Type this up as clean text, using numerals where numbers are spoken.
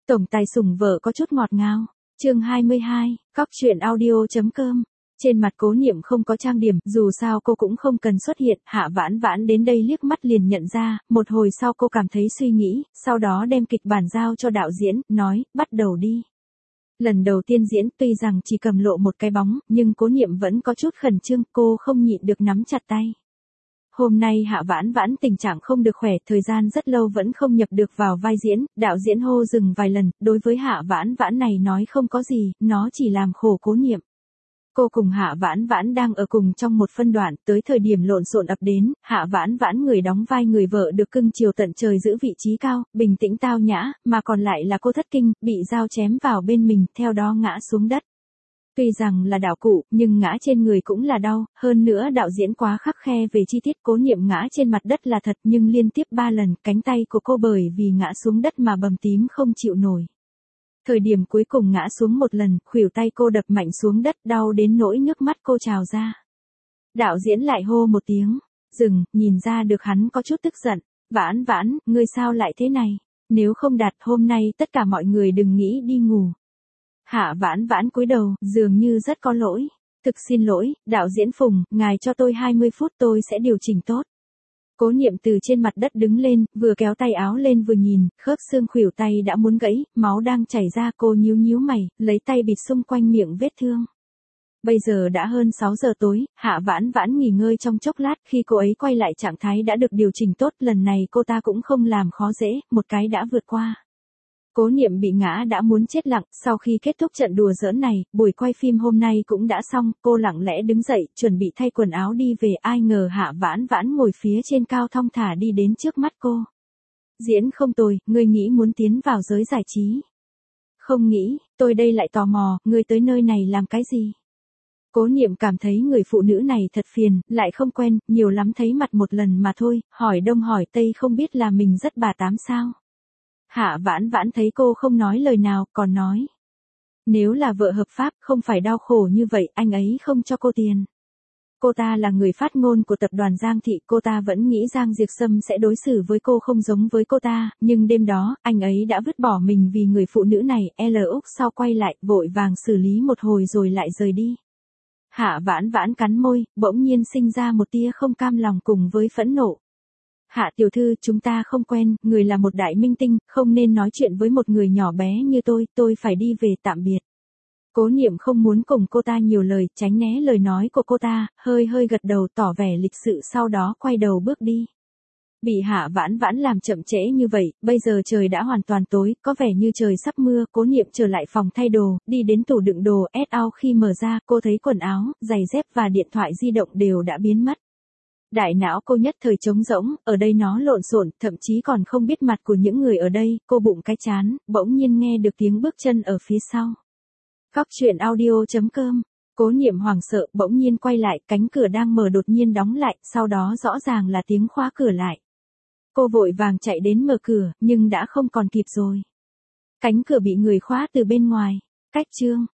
Tổng tài sủng vợ có chút ngọt ngào. Chương 22, Cóc truyện audio.com. Trên mặt Cố Niệm không có trang điểm, dù sao cô cũng không cần xuất hiện, Hạ Vãn Vãn đến đây liếc mắt liền nhận ra, một hồi sau cô cảm thấy suy nghĩ, sau đó đem kịch bản giao cho đạo diễn, nói, bắt đầu đi. Lần đầu tiên diễn, tuy rằng chỉ cầm lộ một cái bóng, nhưng Cố Niệm vẫn có chút khẩn trương, cô không nhịn được nắm chặt tay. Hôm nay Hạ Vãn Vãn tình trạng không được khỏe, thời gian rất lâu vẫn không nhập được vào vai diễn, đạo diễn hô dừng vài lần, đối với Hạ Vãn Vãn này nói không có gì, nó chỉ làm khổ Cố Niệm. Cô cùng Hạ Vãn Vãn đang ở cùng trong một phân đoạn, tới thời điểm lộn xộn ập đến, Hạ Vãn Vãn người đóng vai người vợ được cưng chiều tận trời giữ vị trí cao, bình tĩnh tao nhã, mà còn lại là cô thất kinh, bị dao chém vào bên mình, theo đó ngã xuống đất. Tuy rằng là đạo cụ, nhưng ngã trên người cũng là đau, hơn nữa đạo diễn quá khắt khe về chi tiết. Cố Niệm ngã trên mặt đất là thật, nhưng liên tiếp 3 lần, cánh tay của cô bởi vì ngã xuống đất mà bầm tím không chịu nổi. Thời điểm cuối cùng ngã xuống một lần, khuỷu tay cô đập mạnh xuống đất, đau đến nỗi nước mắt cô trào ra. Đạo diễn lại hô một tiếng, dừng, nhìn ra được hắn có chút tức giận. Vãn Vãn, ngươi sao lại thế này? Nếu không đạt hôm nay tất cả mọi người đừng nghĩ đi ngủ. Hạ Vãn Vãn cúi đầu, dường như rất có lỗi. Thực xin lỗi, đạo diễn Phùng, ngài cho tôi 20 phút tôi sẽ điều chỉnh tốt. Cố Niệm từ trên mặt đất đứng lên, vừa kéo tay áo lên vừa nhìn, khớp xương khuỷu tay đã muốn gãy, máu đang chảy ra, cô nhíu nhíu mày, lấy tay bịt xung quanh miệng vết thương. Bây giờ đã hơn 6 giờ tối, Hạ Vãn Vãn nghỉ ngơi trong chốc lát, khi cô ấy quay lại trạng thái đã được điều chỉnh tốt, lần này cô ta cũng không làm khó dễ, một cái đã vượt qua. Cố Niệm bị ngã đã muốn chết lặng, sau khi kết thúc trận đùa giỡn này, buổi quay phim hôm nay cũng đã xong, cô lặng lẽ đứng dậy, chuẩn bị thay quần áo đi về, ai ngờ Hạ Vãn Vãn ngồi phía trên cao thong thả đi đến trước mắt cô. Diễn không tồi, ngươi nghĩ muốn tiến vào giới giải trí? Không nghĩ, tôi đây lại tò mò, ngươi tới nơi này làm cái gì? Cố Niệm cảm thấy người phụ nữ này thật phiền, lại không quen, nhiều lắm thấy mặt một lần mà thôi, hỏi đông hỏi tây không biết là mình rất bà tám sao. Hạ Vãn Vãn thấy cô không nói lời nào, còn nói. Nếu là vợ hợp pháp, không phải đau khổ như vậy, anh ấy không cho cô tiền. Cô ta là người phát ngôn của tập đoàn Giang Thị, cô ta vẫn nghĩ Giang Diệp Sâm sẽ đối xử với cô không giống với cô ta, nhưng đêm đó, anh ấy đã vứt bỏ mình vì người phụ nữ này, Úc sau quay lại, vội vàng xử lý một hồi rồi lại rời đi. Hạ Vãn Vãn cắn môi, bỗng nhiên sinh ra một tia không cam lòng cùng với phẫn nộ. Hạ tiểu thư, chúng ta không quen, người là một đại minh tinh, không nên nói chuyện với một người nhỏ bé như tôi phải đi về, tạm biệt. Cố Niệm không muốn cùng cô ta nhiều lời, tránh né lời nói của cô ta, hơi gật đầu tỏ vẻ lịch sự, sau đó quay đầu bước đi. Bị Hạ Vãn Vãn làm chậm trễ như vậy, bây giờ trời đã hoàn toàn tối, có vẻ như trời sắp mưa, Cố Niệm trở lại phòng thay đồ, đi đến tủ đựng đồ, khi mở ra, cô thấy quần áo, giày dép và điện thoại di động đều đã biến mất. Đại não cô nhất thời trống rỗng, ở đây nó lộn xộn, thậm chí còn không biết mặt của những người ở đây, cô bụng cái chán, bỗng nhiên nghe được tiếng bước chân ở phía sau. Cóc truyện audio.com. Cố Niệm hoảng sợ, bỗng nhiên quay lại, cánh cửa đang mở đột nhiên đóng lại, sau đó rõ ràng là tiếng khóa cửa lại. Cô vội vàng chạy đến mở cửa, nhưng đã không còn kịp rồi. Cánh cửa bị người khóa từ bên ngoài. Cách chương